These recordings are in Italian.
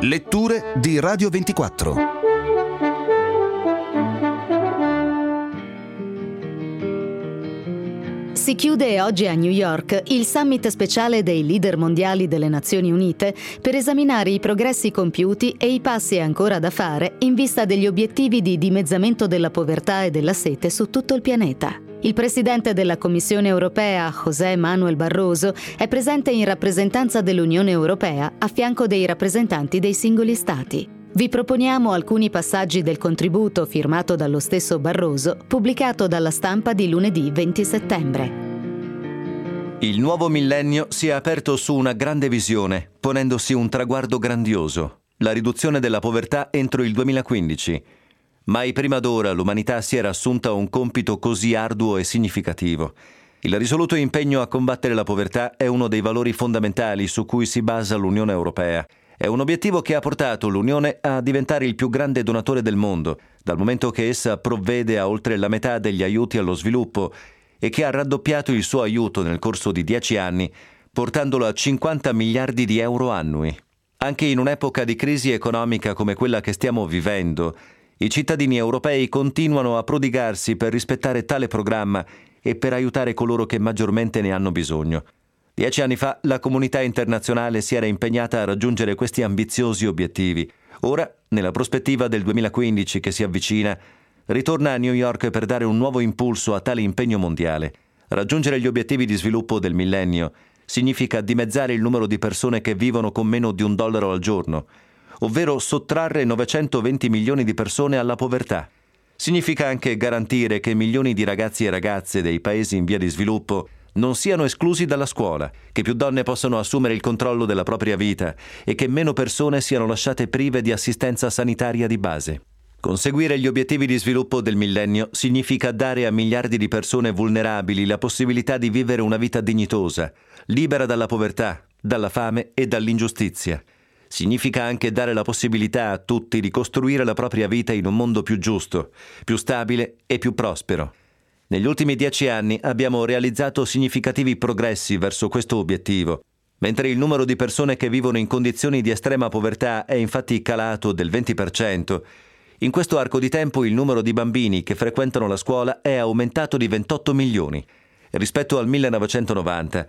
Letture di Radio 24. Si chiude oggi a New York il summit speciale dei leader mondiali delle Nazioni Unite per esaminare i progressi compiuti e i passi ancora da fare in vista degli obiettivi di dimezzamento della povertà e della sete su tutto il pianeta. Il presidente della Commissione europea, José Manuel Barroso, è presente in rappresentanza dell'Unione Europea a fianco dei rappresentanti dei singoli Stati. Vi proponiamo alcuni passaggi del contributo firmato dallo stesso Barroso, pubblicato dalla Stampa di lunedì 20 settembre. Il nuovo millennio si è aperto su una grande visione, ponendosi un traguardo grandioso: la riduzione della povertà entro il 2015. Mai prima d'ora l'umanità si era assunta un compito così arduo e significativo. Il risoluto impegno a combattere la povertà è uno dei valori fondamentali su cui si basa l'Unione Europea. È un obiettivo che ha portato l'Unione a diventare il più grande donatore del mondo, dal momento che essa provvede a oltre la metà degli aiuti allo sviluppo e che ha raddoppiato il suo aiuto nel corso di 10 anni, portandolo a 50 miliardi di euro annui. Anche in un'epoca di crisi economica come quella che stiamo vivendo, i cittadini europei continuano a prodigarsi per rispettare tale programma e per aiutare coloro che maggiormente ne hanno bisogno. 10 anni fa la comunità internazionale si era impegnata a raggiungere questi ambiziosi obiettivi. Ora, nella prospettiva del 2015 che si avvicina, ritorna a New York per dare un nuovo impulso a tale impegno mondiale. Raggiungere gli obiettivi di sviluppo del millennio significa dimezzare il numero di persone che vivono con meno di $1 al giorno, ovvero sottrarre 920 milioni di persone alla povertà. Significa anche garantire che milioni di ragazzi e ragazze dei paesi in via di sviluppo non siano esclusi dalla scuola, che più donne possano assumere il controllo della propria vita e che meno persone siano lasciate prive di assistenza sanitaria di base. Conseguire gli obiettivi di sviluppo del millennio significa dare a miliardi di persone vulnerabili la possibilità di vivere una vita dignitosa, libera dalla povertà, dalla fame e dall'ingiustizia. Significa anche dare la possibilità a tutti di costruire la propria vita in un mondo più giusto, più stabile e più prospero. Negli ultimi 10 anni abbiamo realizzato significativi progressi verso questo obiettivo. Mentre il numero di persone che vivono in condizioni di estrema povertà è infatti calato del 20%, in questo arco di tempo il numero di bambini che frequentano la scuola è aumentato di 28 milioni. Rispetto al 1990,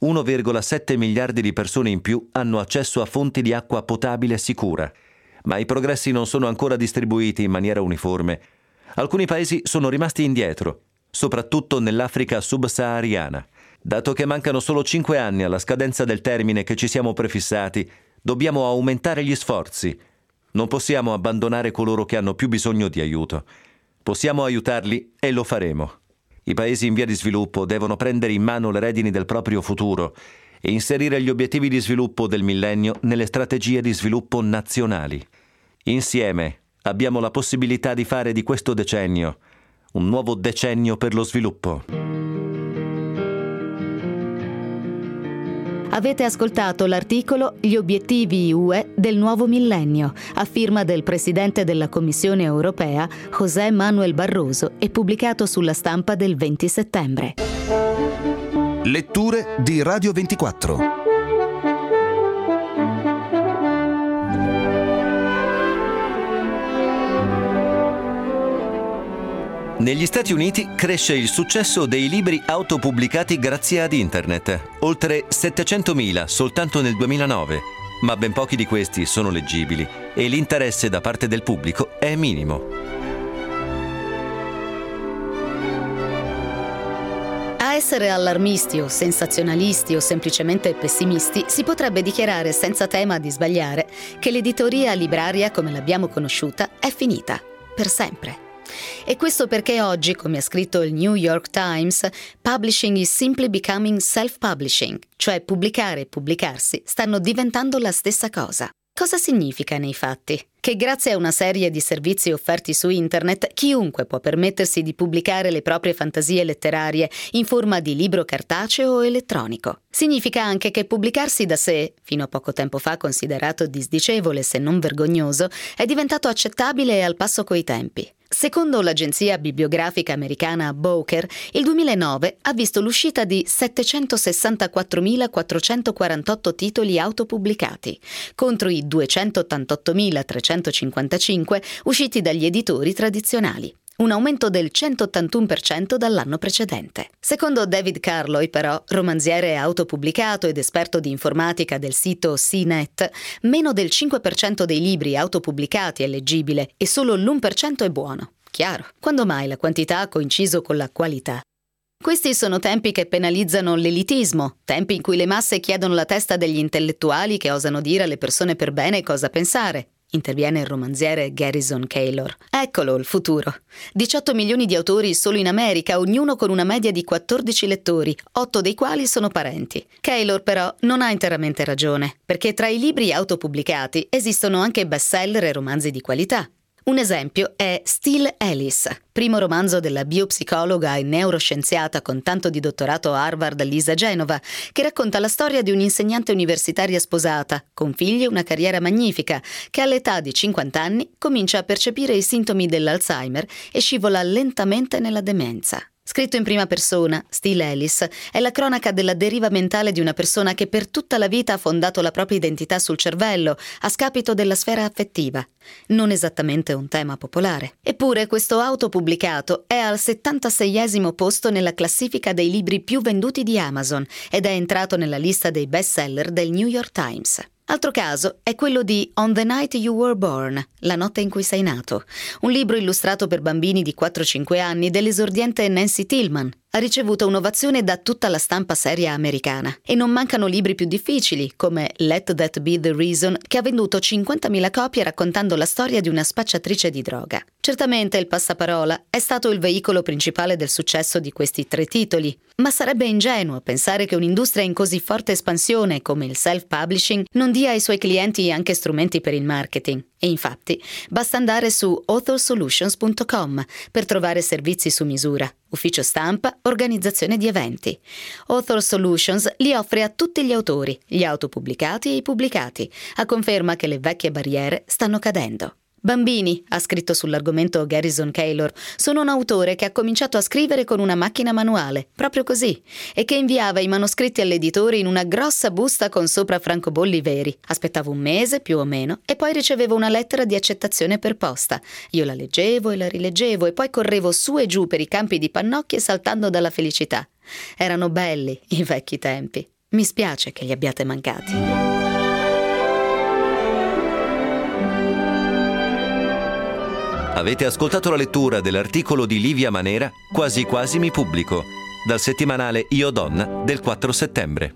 1,7 miliardi di persone in più hanno accesso a fonti di acqua potabile sicura. Ma i progressi non sono ancora distribuiti in maniera uniforme. Alcuni paesi sono rimasti indietro, soprattutto nell'Africa subsahariana. Dato che mancano solo 5 anni alla scadenza del termine che ci siamo prefissati, dobbiamo aumentare gli sforzi. Non possiamo abbandonare coloro che hanno più bisogno di aiuto. Possiamo aiutarli e lo faremo. I paesi in via di sviluppo devono prendere in mano le redini del proprio futuro e inserire gli obiettivi di sviluppo del millennio nelle strategie di sviluppo nazionali. Insieme abbiamo la possibilità di fare di questo decennio un nuovo decennio per lo sviluppo. Avete ascoltato l'articolo Gli obiettivi UE del nuovo millennio, a firma del presidente della Commissione europea, José Manuel Barroso, e pubblicato sulla Stampa del 20 settembre. Letture di Radio 24. Negli Stati Uniti cresce il successo dei libri autopubblicati grazie ad Internet, oltre 700.000 soltanto nel 2009, ma ben pochi di questi sono leggibili e l'interesse da parte del pubblico è minimo. A essere allarmisti o sensazionalisti o semplicemente pessimisti si potrebbe dichiarare senza tema di sbagliare che l'editoria libraria come l'abbiamo conosciuta è finita, per sempre. E questo perché oggi, come ha scritto il New York Times, publishing is simply becoming self-publishing, cioè pubblicare e pubblicarsi stanno diventando la stessa cosa. Cosa significa nei fatti? Che grazie a una serie di servizi offerti su internet, chiunque può permettersi di pubblicare le proprie fantasie letterarie in forma di libro cartaceo o elettronico. Significa anche che pubblicarsi da sé, fino a poco tempo fa considerato disdicevole se non vergognoso, è diventato accettabile e al passo coi tempi. Secondo l'agenzia bibliografica americana Bowker, il 2009 ha visto l'uscita di 764.448 titoli autopubblicati, contro i 288.355 usciti dagli editori tradizionali. Un aumento del 181% dall'anno precedente. Secondo David Carloy, però, romanziere autopubblicato ed esperto di informatica del sito CNET, meno del 5% dei libri autopubblicati è leggibile e solo l'1% è buono. Chiaro, quando mai la quantità ha coinciso con la qualità? Questi sono tempi che penalizzano l'elitismo, tempi in cui le masse chiedono la testa degli intellettuali che osano dire alle persone per bene cosa pensare. Interviene il romanziere Garrison Keillor. Eccolo il futuro. 18 milioni di autori solo in America, ognuno con una media di 14 lettori, 8 dei quali sono parenti. Keillor però non ha interamente ragione, perché tra i libri autopubblicati esistono anche bestseller e romanzi di qualità. Un esempio è Still Ellis, primo romanzo della biopsicologa e neuroscienziata con tanto di dottorato a Harvard Lisa Genova, che racconta la storia di un'insegnante universitaria sposata, con figli e una carriera magnifica, che all'età di 50 anni comincia a percepire i sintomi dell'Alzheimer e scivola lentamente nella demenza. Scritto in prima persona, Still Ellis è la cronaca della deriva mentale di una persona che per tutta la vita ha fondato la propria identità sul cervello, a scapito della sfera affettiva. Non esattamente un tema popolare. Eppure questo autopubblicato è al 76esimo posto nella classifica dei libri più venduti di Amazon ed è entrato nella lista dei bestseller del New York Times. Altro caso è quello di On the Night You Were Born, La notte in cui sei nato, un libro illustrato per bambini di 4-5 anni dell'esordiente Nancy Tillman. Ha ricevuto un'ovazione da tutta la stampa seria americana e non mancano libri più difficili come Let That Be the Reason, che ha venduto 50.000 copie raccontando la storia di una spacciatrice di droga. Certamente il passaparola è stato il veicolo principale del successo di questi 3 titoli, ma sarebbe ingenuo pensare che un'industria in così forte espansione come il self-publishing non dia ai suoi clienti anche strumenti per il marketing. E infatti basta andare su authorsolutions.com per trovare servizi su misura, ufficio stampa, organizzazione di eventi. Author Solutions li offre a tutti gli autori, gli autopubblicati e i pubblicati, a conferma che le vecchie barriere stanno cadendo. Bambini, ha scritto sull'argomento Garrison Keillor, sono un autore che ha cominciato a scrivere con una macchina manuale, proprio così, e che inviava i manoscritti all'editore in una grossa busta con sopra francobolli veri. Aspettavo un mese, più o meno, e poi ricevevo una lettera di accettazione per posta. Io la leggevo e la rileggevo e poi correvo su e giù per i campi di pannocchie saltando dalla felicità. Erano belli i vecchi tempi. Mi spiace che li abbiate mancati. Avete ascoltato la lettura dell'articolo di Livia Manera, Quasi quasi mi pubblico, dal settimanale Io Donna del 4 settembre.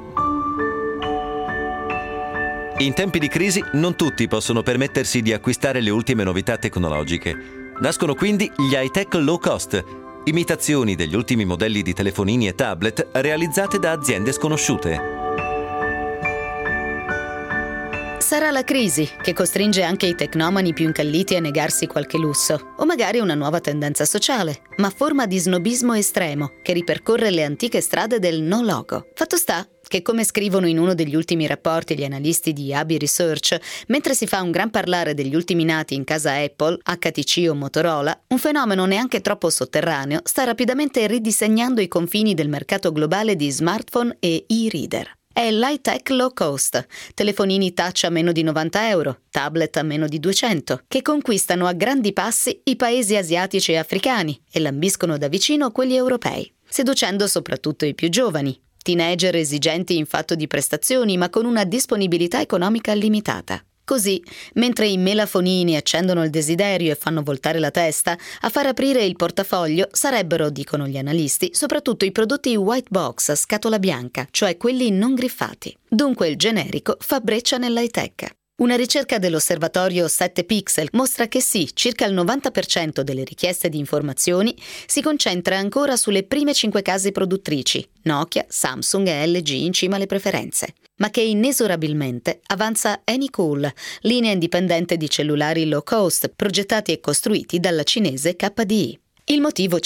In tempi di crisi non tutti possono permettersi di acquistare le ultime novità tecnologiche. Nascono quindi gli high-tech low cost, imitazioni degli ultimi modelli di telefonini e tablet realizzate da aziende sconosciute. Sarà la crisi che costringe anche i tecnomani più incalliti a negarsi qualche lusso, o magari una nuova tendenza sociale, ma forma di snobismo estremo che ripercorre le antiche strade del no logo. Fatto sta che, come scrivono in uno degli ultimi rapporti gli analisti di AB Research, mentre si fa un gran parlare degli ultimi nati in casa Apple, HTC o Motorola, un fenomeno neanche troppo sotterraneo sta rapidamente ridisegnando i confini del mercato globale di smartphone e e-reader. È l'high-tech low cost, telefonini touch a meno di 90 euro, tablet a meno di 200, che conquistano a grandi passi i paesi asiatici e africani e lambiscono da vicino quelli europei, seducendo soprattutto i più giovani, teenager esigenti in fatto di prestazioni ma con una disponibilità economica limitata. Così, mentre i melafonini accendono il desiderio e fanno voltare la testa, a far aprire il portafoglio sarebbero, dicono gli analisti, soprattutto i prodotti white box a scatola bianca, cioè quelli non griffati. Dunque il generico fa breccia nell'high tech. Una ricerca dell'osservatorio 7 Pixel mostra che sì, circa il 90% delle richieste di informazioni si concentra ancora sulle prime 5 case produttrici, Nokia, Samsung e LG in cima alle preferenze, ma che inesorabilmente avanza Anycool, linea indipendente di cellulari low cost progettati e costruiti dalla cinese KDI. Il motivo c'è.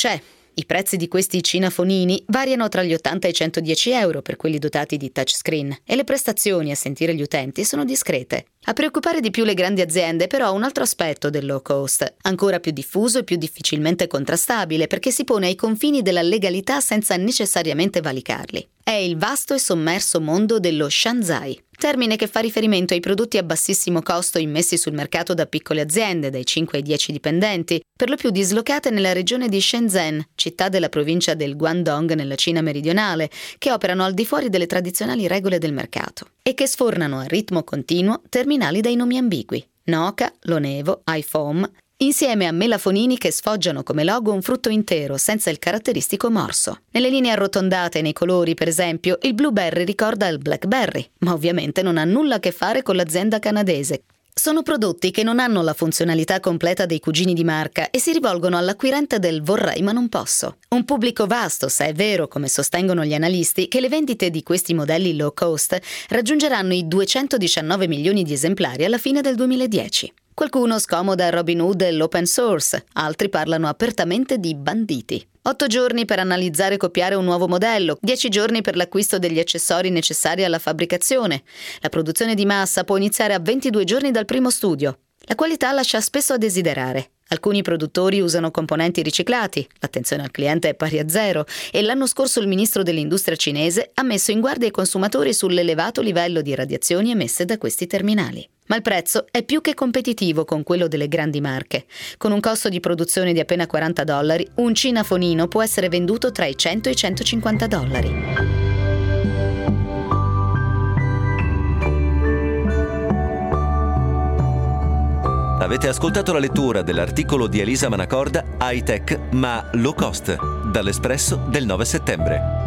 I prezzi di questi cinafonini variano tra gli 80 e i 110 euro per quelli dotati di touchscreen e le prestazioni a sentire gli utenti sono discrete. A preoccupare di più le grandi aziende però un altro aspetto del low cost, ancora più diffuso e più difficilmente contrastabile perché si pone ai confini della legalità senza necessariamente valicarli. È il vasto e sommerso mondo dello Shanzai, termine che fa riferimento ai prodotti a bassissimo costo immessi sul mercato da piccole aziende, dai 5 ai 10 dipendenti, per lo più dislocate nella regione di Shenzhen, città della provincia del Guangdong nella Cina meridionale, che operano al di fuori delle tradizionali regole del mercato e che sfornano a ritmo continuo terminali dai nomi ambigui: Nokia, Lonevo, iPhone, insieme a melafonini che sfoggiano come logo un frutto intero senza il caratteristico morso. Nelle linee arrotondate e nei colori, per esempio, il Blueberry ricorda il Blackberry, ma ovviamente non ha nulla a che fare con l'azienda canadese. Sono prodotti che non hanno la funzionalità completa dei cugini di marca e si rivolgono all'acquirente del vorrei ma non posso. Un pubblico vasto, se è vero, come sostengono gli analisti, che le vendite di questi modelli low cost raggiungeranno i 219 milioni di esemplari alla fine del 2010. Qualcuno scomoda Robin Hood e l'open source, altri parlano apertamente di banditi. 8 giorni per analizzare e copiare un nuovo modello, 10 giorni per l'acquisto degli accessori necessari alla fabbricazione. La produzione di massa può iniziare a 22 giorni dal primo studio. La qualità lascia spesso a desiderare. Alcuni produttori usano componenti riciclati, l'attenzione al cliente è pari a zero e l'anno scorso il ministro dell'industria cinese ha messo in guardia i consumatori sull'elevato livello di radiazioni emesse da questi terminali. Ma il prezzo è più che competitivo con quello delle grandi marche. Con un costo di produzione di appena $40, un cinafonino può essere venduto tra i $100 e i $150. Avete ascoltato la lettura dell'articolo di Elisa Manacorda, High Tech ma Low Cost, dall'Espresso del 9 settembre.